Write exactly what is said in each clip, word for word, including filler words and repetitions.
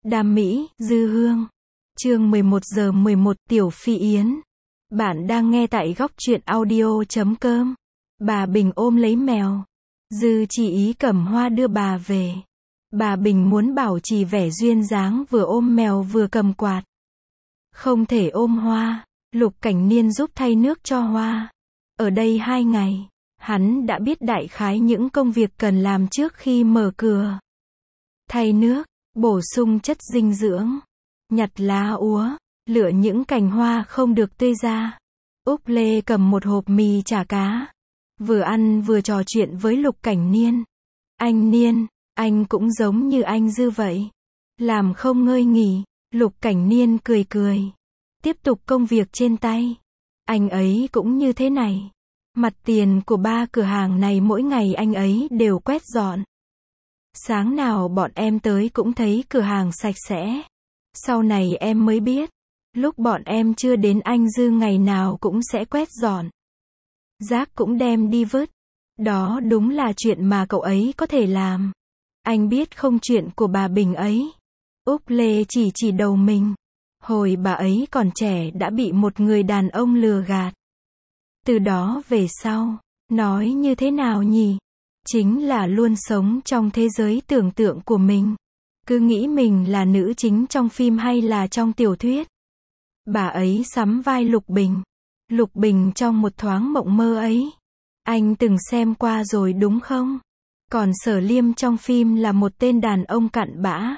Đam mỹ, Dư Hương. Chương mười một giờ mười một, Tiểu Phi Yến. Bạn đang nghe tại góc truyện audio chấm com. Bà Bình ôm lấy mèo. Dư Chỉ Ý cầm hoa đưa bà về. Bà Bình muốn bảo trì vẻ duyên dáng vừa ôm mèo vừa cầm quạt. Không thể ôm hoa. Lục Cảnh Niên giúp thay nước cho hoa. Ở đây hai ngày, hắn đã biết đại khái những công việc cần làm trước khi mở cửa. Thay nước, bổ sung chất dinh dưỡng, nhặt lá úa, lựa những cành hoa không được tươi ra. Úc Lê cầm một hộp mì chả cá, vừa ăn vừa trò chuyện với Lục Cảnh Niên. Anh Niên, anh cũng giống như anh Dư vậy. Làm không ngơi nghỉ. Lục Cảnh Niên cười cười. Tiếp tục công việc trên tay. Anh ấy cũng như thế này. Mặt tiền của ba cửa hàng này mỗi ngày anh ấy đều quét dọn. Sáng nào bọn em tới cũng thấy cửa hàng sạch sẽ. Sau này em mới biết, lúc bọn em chưa đến anh Dư ngày nào cũng sẽ quét dọn. Rác cũng đem đi vứt. Đó đúng là chuyện mà cậu ấy có thể làm. Anh biết không chuyện của bà Bình ấy. Úc Lê chỉ chỉ đầu mình. Hồi bà ấy còn trẻ đã bị một người đàn ông lừa gạt. Từ đó về sau, nói như thế nào nhỉ? Chính là luôn sống trong thế giới tưởng tượng của mình. Cứ nghĩ mình là nữ chính trong phim hay là trong tiểu thuyết. Bà ấy sắm vai Lục Bình. Lục Bình trong một thoáng mộng mơ ấy. Anh từng xem qua rồi đúng không? Còn Sở Liêm trong phim là một tên đàn ông cặn bã.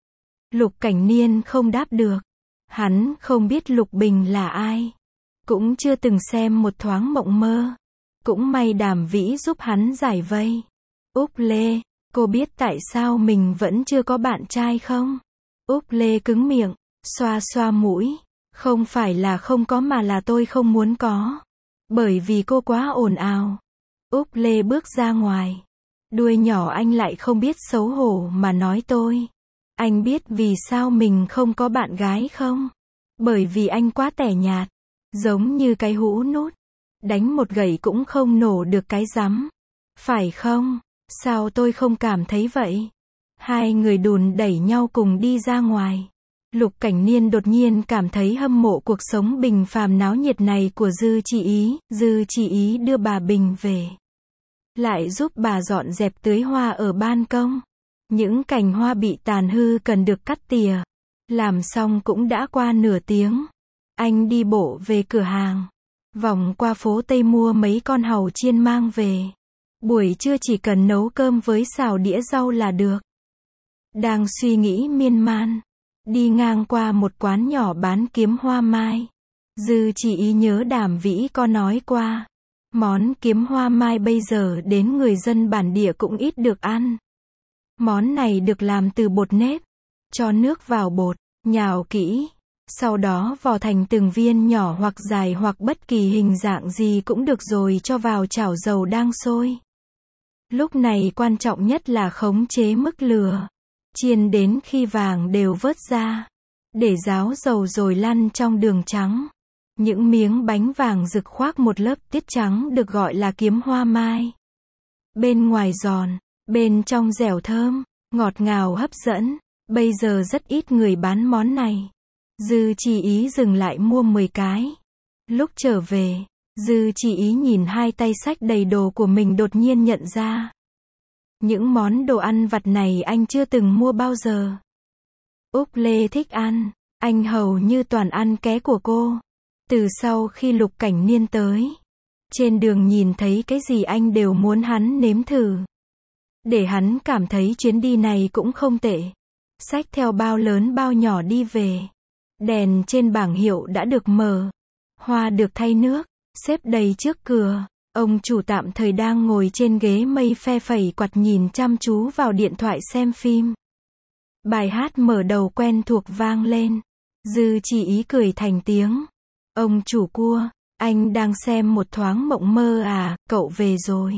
Lục Cảnh Niên không đáp được. Hắn không biết Lục Bình là ai. Cũng chưa từng xem một thoáng mộng mơ. Cũng may Đàm Vĩ giúp hắn giải vây. Úc Lê, cô biết tại sao mình vẫn chưa có bạn trai không? Úc Lê cứng miệng, xoa xoa mũi. Không phải là không có mà là tôi không muốn có. Bởi vì cô quá ồn ào. Úc Lê bước ra ngoài. Đuôi nhỏ anh lại không biết xấu hổ mà nói tôi. Anh biết vì sao mình không có bạn gái không? Bởi vì anh quá tẻ nhạt. Giống như cái hũ nút. Đánh một gậy cũng không nổ được cái rắm. Phải không? Sao tôi không cảm thấy vậy? Hai người đùn đẩy nhau cùng đi ra ngoài. Lục Cảnh Niên đột nhiên cảm thấy hâm mộ cuộc sống bình phàm náo nhiệt này của Dư Chỉ Ý. Dư Chỉ Ý đưa bà Bình về. Lại giúp bà dọn dẹp tưới hoa ở ban công. Những cành hoa bị tàn hư cần được cắt tỉa. Làm xong cũng đã qua nửa tiếng. Anh đi bộ về cửa hàng. Vòng qua phố Tây mua mấy con hàu chiên mang về. Buổi trưa chỉ cần nấu cơm với xào đĩa rau là được. Đang suy nghĩ miên man. Đi ngang qua một quán nhỏ bán kiếm hoa mai. Dư Chỉ Ý nhớ Đàm Vĩ có nói qua. Món kiếm hoa mai bây giờ đến người dân bản địa cũng ít được ăn. Món này được làm từ bột nếp. Cho nước vào bột, nhào kỹ. Sau đó vò thành từng viên nhỏ hoặc dài hoặc bất kỳ hình dạng gì cũng được rồi cho vào chảo dầu đang sôi. Lúc này quan trọng nhất là khống chế mức lửa. Chiên đến khi vàng đều vớt ra. Để ráo dầu rồi lăn trong đường trắng. Những miếng bánh vàng rực khoác một lớp tiết trắng được gọi là kiếm hoa mai. Bên ngoài giòn, bên trong dẻo thơm, ngọt ngào hấp dẫn. Bây giờ rất ít người bán món này. Dư Chỉ Ý dừng lại mua mười cái. Lúc trở về, Dư Chỉ Ý nhìn hai tay xách đầy đồ của mình đột nhiên nhận ra. Những món đồ ăn vặt này anh chưa từng mua bao giờ. Úc Lê thích ăn, anh hầu như toàn ăn ké của cô. Từ sau khi Lục Cảnh Niên tới, trên đường nhìn thấy cái gì anh đều muốn hắn nếm thử. Để hắn cảm thấy chuyến đi này cũng không tệ. Xách theo bao lớn bao nhỏ đi về. Đèn trên bảng hiệu đã được mở. Hoa được thay nước, xếp đầy trước cửa. Ông chủ tạm thời đang ngồi trên ghế mây phe phẩy quạt nhìn chăm chú vào điện thoại xem phim. Bài hát mở đầu quen thuộc vang lên. Dư Chỉ Ý cười thành tiếng. Ông chủ cua, anh đang xem một thoáng mộng mơ à, cậu về rồi.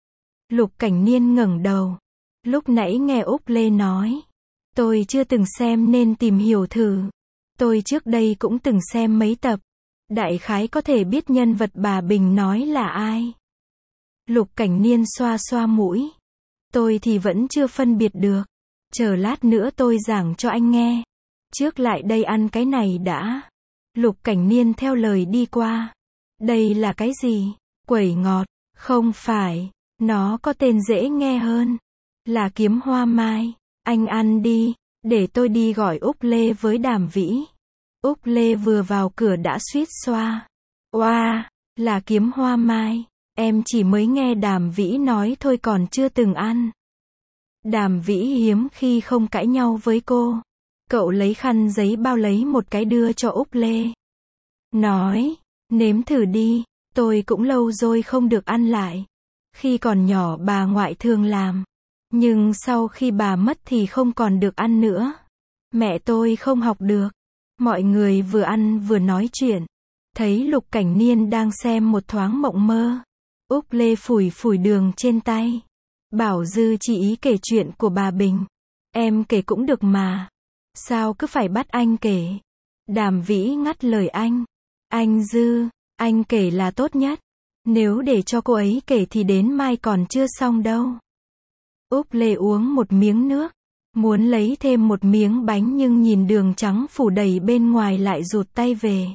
Lục Cảnh Niên ngẩng đầu. Lúc nãy nghe Úc Lê nói. Tôi chưa từng xem nên tìm hiểu thử. Tôi trước đây cũng từng xem mấy tập. Đại khái có thể biết nhân vật bà Bình nói là ai. Lục Cảnh Niên xoa xoa mũi. Tôi thì vẫn chưa phân biệt được. Chờ lát nữa tôi giảng cho anh nghe. Trước lại đây ăn cái này đã. Lục Cảnh Niên theo lời đi qua. Đây là cái gì? Quẩy ngọt. Không phải. Nó có tên dễ nghe hơn. Là kiếm hoa mai. Anh ăn đi. Để tôi đi gọi Úc Lê với Đàm Vĩ. Úc Lê vừa vào cửa đã suýt xoa. Oa, wow, là kiếm hoa mai. Em chỉ mới nghe Đàm Vĩ nói thôi còn chưa từng ăn. Đàm Vĩ hiếm khi không cãi nhau với cô. Cậu lấy khăn giấy bao lấy một cái đưa cho Úc Lê. Nói, nếm thử đi, tôi cũng lâu rồi không được ăn lại. Khi còn nhỏ bà ngoại thường làm. Nhưng sau khi bà mất thì không còn được ăn nữa. Mẹ tôi không học được. Mọi người vừa ăn vừa nói chuyện. Thấy Lục Cảnh Niên đang xem một thoáng mộng mơ. Úc Lê phủi phủi đường trên tay. Bảo Dư chỉ ý kể chuyện của bà Bình. Em kể cũng được mà. Sao cứ phải bắt anh kể? Đàm Vĩ ngắt lời anh. Anh Dư, anh kể là tốt nhất. Nếu để cho cô ấy kể thì đến mai còn chưa xong đâu. Úc Lê uống một miếng nước. Muốn lấy thêm một miếng bánh nhưng nhìn đường trắng phủ đầy bên ngoài lại rụt tay về.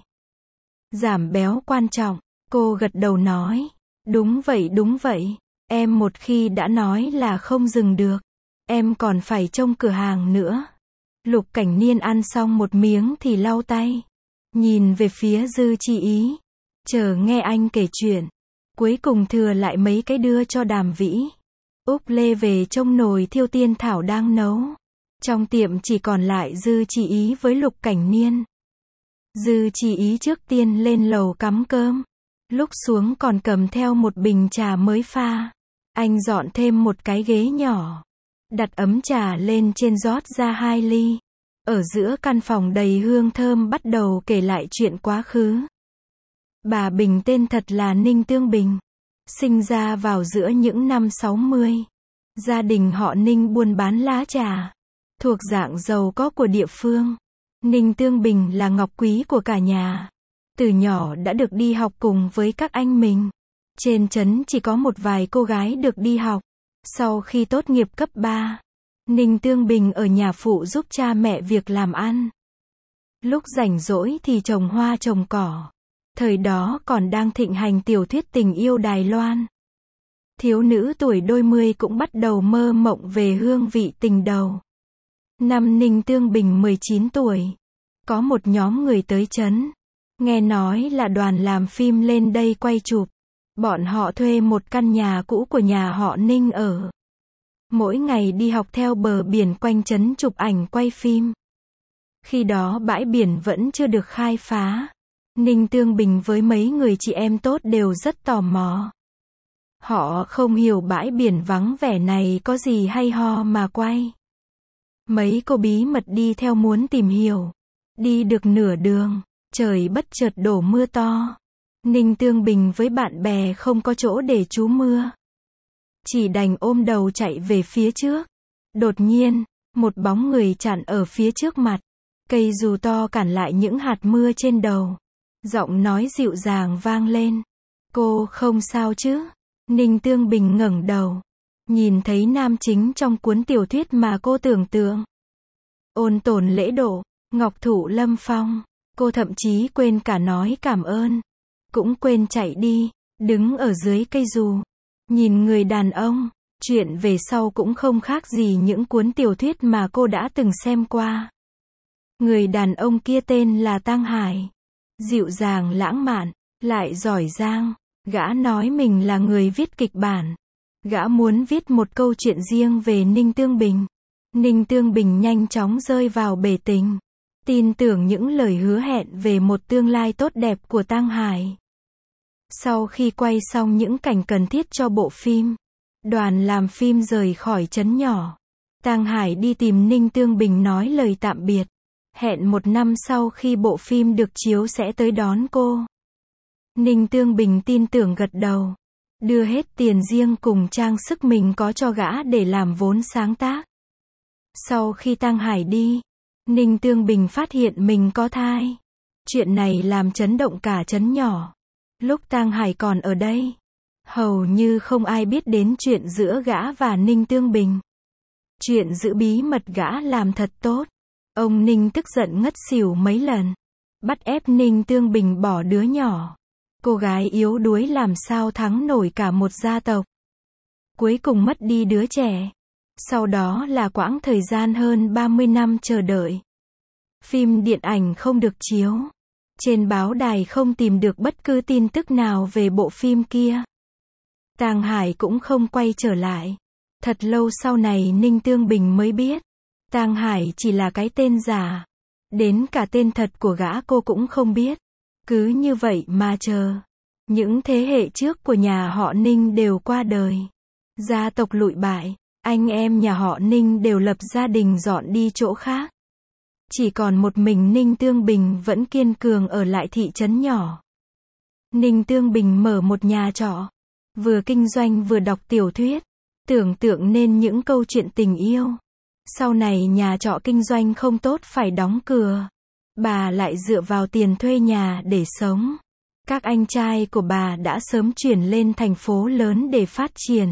Giảm béo quan trọng. Cô gật đầu nói. Đúng vậy đúng vậy. Em một khi đã nói là không dừng được. Em còn phải trông cửa hàng nữa. Lục Cảnh Niên ăn xong một miếng thì lau tay. Nhìn về phía Dư Chi Ý. Chờ nghe anh kể chuyện. Cuối cùng thừa lại mấy cái đưa cho Đàm Vĩ. Úc Lê về trông nồi thiêu tiên thảo đang nấu. Trong tiệm chỉ còn lại Dư Chi Ý với Lục Cảnh Niên. Dư Chi Ý trước tiên lên lầu cắm cơm. Lúc xuống còn cầm theo một bình trà mới pha. Anh dọn thêm một cái ghế nhỏ. Đặt ấm trà lên trên rót ra hai ly. Ở giữa căn phòng đầy hương thơm bắt đầu kể lại chuyện quá khứ. Bà Bình tên thật là Ninh Tương Bình. Sinh ra vào giữa những năm sáu mươi. Gia đình họ Ninh buôn bán lá trà. Thuộc dạng giàu có của địa phương. Ninh Tương Bình là ngọc quý của cả nhà. Từ nhỏ đã được đi học cùng với các anh mình. Trên trấn chỉ có một vài cô gái được đi học. Sau khi tốt nghiệp cấp ba, Ninh Tương Bình ở nhà phụ giúp cha mẹ việc làm ăn. Lúc rảnh rỗi thì trồng hoa trồng cỏ. Thời đó còn đang thịnh hành tiểu thuyết tình yêu Đài Loan. Thiếu nữ tuổi đôi mươi cũng bắt đầu mơ mộng về hương vị tình đầu. Năm Ninh Tương Bình mười chín tuổi, có một nhóm người tới trấn. Nghe nói là đoàn làm phim lên đây quay chụp. Bọn họ thuê một căn nhà cũ của nhà họ Ninh ở. Mỗi ngày đi học theo bờ biển quanh trấn chụp ảnh quay phim. Khi đó bãi biển vẫn chưa được khai phá. Ninh Tương Bình với mấy người chị em tốt đều rất tò mò. Họ không hiểu bãi biển vắng vẻ này có gì hay ho mà quay. Mấy cô bí mật đi theo muốn tìm hiểu. Đi được nửa đường, trời bất chợt đổ mưa to. Ninh Tương Bình với bạn bè không có chỗ để trú mưa. Chỉ đành ôm đầu chạy về phía trước. Đột nhiên, một bóng người chặn ở phía trước mặt. Cây dù to cản lại những hạt mưa trên đầu. Giọng nói dịu dàng vang lên. Cô không sao chứ? Ninh Tương Bình ngẩng đầu. Nhìn thấy nam chính trong cuốn tiểu thuyết mà cô tưởng tượng. Ôn tồn lễ độ, ngọc thụ lâm phong. Cô thậm chí quên cả nói cảm ơn. Cũng quên chạy đi, đứng ở dưới cây dù. Nhìn người đàn ông, chuyện về sau cũng không khác gì những cuốn tiểu thuyết mà cô đã từng xem qua. Người đàn ông kia tên là Tăng Hải. Dịu dàng lãng mạn, lại giỏi giang. Gã nói mình là người viết kịch bản. Gã muốn viết một câu chuyện riêng về Ninh Tương Bình. Ninh Tương Bình nhanh chóng rơi vào bể tình. Tin tưởng những lời hứa hẹn về một tương lai tốt đẹp của Tăng Hải. Sau khi quay xong những cảnh cần thiết cho bộ phim, đoàn làm phim rời khỏi trấn nhỏ. Tăng Hải đi tìm Ninh Tương Bình nói lời tạm biệt. Hẹn một năm sau khi bộ phim được chiếu sẽ tới đón cô. Ninh Tương Bình tin tưởng gật đầu. Đưa hết tiền riêng cùng trang sức mình có cho gã để làm vốn sáng tác. Sau khi Tăng Hải đi, Ninh Tương Bình phát hiện mình có thai. Chuyện này làm chấn động cả trấn nhỏ. Lúc Tăng Hải còn ở đây, hầu như không ai biết đến chuyện giữa gã và Ninh Tương Bình. Chuyện giữ bí mật gã làm thật tốt. Ông Ninh tức giận ngất xỉu mấy lần. Bắt ép Ninh Tương Bình bỏ đứa nhỏ. Cô gái yếu đuối làm sao thắng nổi cả một gia tộc. Cuối cùng mất đi đứa trẻ. Sau đó là quãng thời gian hơn ba mươi năm chờ đợi. Phim điện ảnh không được chiếu. Trên báo đài không tìm được bất cứ tin tức nào về bộ phim kia. Tàng Hải cũng không quay trở lại. Thật lâu sau này Ninh Tương Bình mới biết. Tàng Hải chỉ là cái tên giả. Đến cả tên thật của gã cô cũng không biết. Cứ như vậy mà chờ. Những thế hệ trước của nhà họ Ninh đều qua đời. Gia tộc lụi bại. Anh em nhà họ Ninh đều lập gia đình dọn đi chỗ khác. Chỉ còn một mình Ninh Tương Bình vẫn kiên cường ở lại thị trấn nhỏ. Ninh Tương Bình mở một nhà trọ. Vừa kinh doanh vừa đọc tiểu thuyết. Tưởng tượng nên những câu chuyện tình yêu. Sau này nhà trọ kinh doanh không tốt phải đóng cửa. Bà lại dựa vào tiền thuê nhà để sống. Các anh trai của bà đã sớm chuyển lên thành phố lớn để phát triển.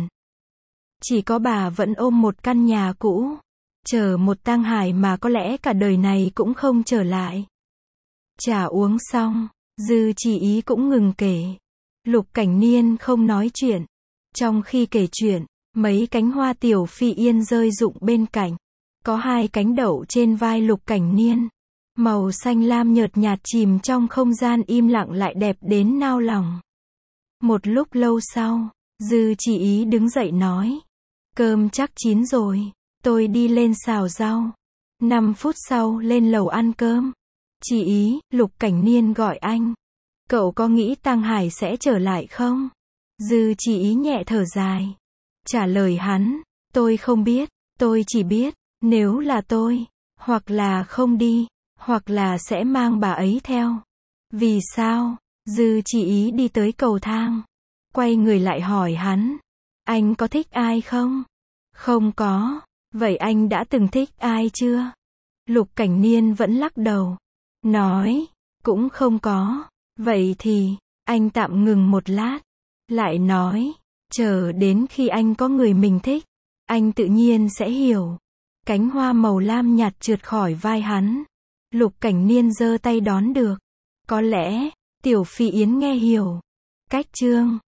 Chỉ có bà vẫn ôm một căn nhà cũ. Chờ một Tang Hải mà có lẽ cả đời này cũng không trở lại. Trà uống xong, Dư Chỉ Ý cũng ngừng kể. Lục Cảnh Niên không nói chuyện. Trong khi kể chuyện, mấy cánh hoa tiểu phi yên rơi rụng bên cạnh. Có hai cánh đậu trên vai Lục Cảnh Niên. Màu xanh lam nhợt nhạt chìm trong không gian im lặng lại đẹp đến nao lòng. Một lúc lâu sau, Dư Chỉ Ý đứng dậy nói. Cơm chắc chín rồi. Tôi đi lên xào rau. Năm phút sau lên lầu ăn cơm. Chỉ Ý, Lục Cảnh Niên gọi anh. Cậu có nghĩ Tang Hải sẽ trở lại không? Dư Chỉ Ý nhẹ thở dài. Trả lời hắn. Tôi không biết. Tôi chỉ biết, nếu là tôi, hoặc là không đi, hoặc là sẽ mang bà ấy theo. Vì sao? Dư Chỉ Ý đi tới cầu thang. Quay người lại hỏi hắn. Anh có thích ai không? Không có. Vậy anh đã từng thích ai chưa? Lục Cảnh Niên vẫn lắc đầu. Nói. Cũng không có. Vậy thì, anh tạm ngừng một lát. Lại nói. Chờ đến khi anh có người mình thích. Anh tự nhiên sẽ hiểu. Cánh hoa màu lam nhạt trượt khỏi vai hắn. Lục Cảnh Niên giơ tay đón được. Có lẽ, Tiểu Phi Yến nghe hiểu. Cách chương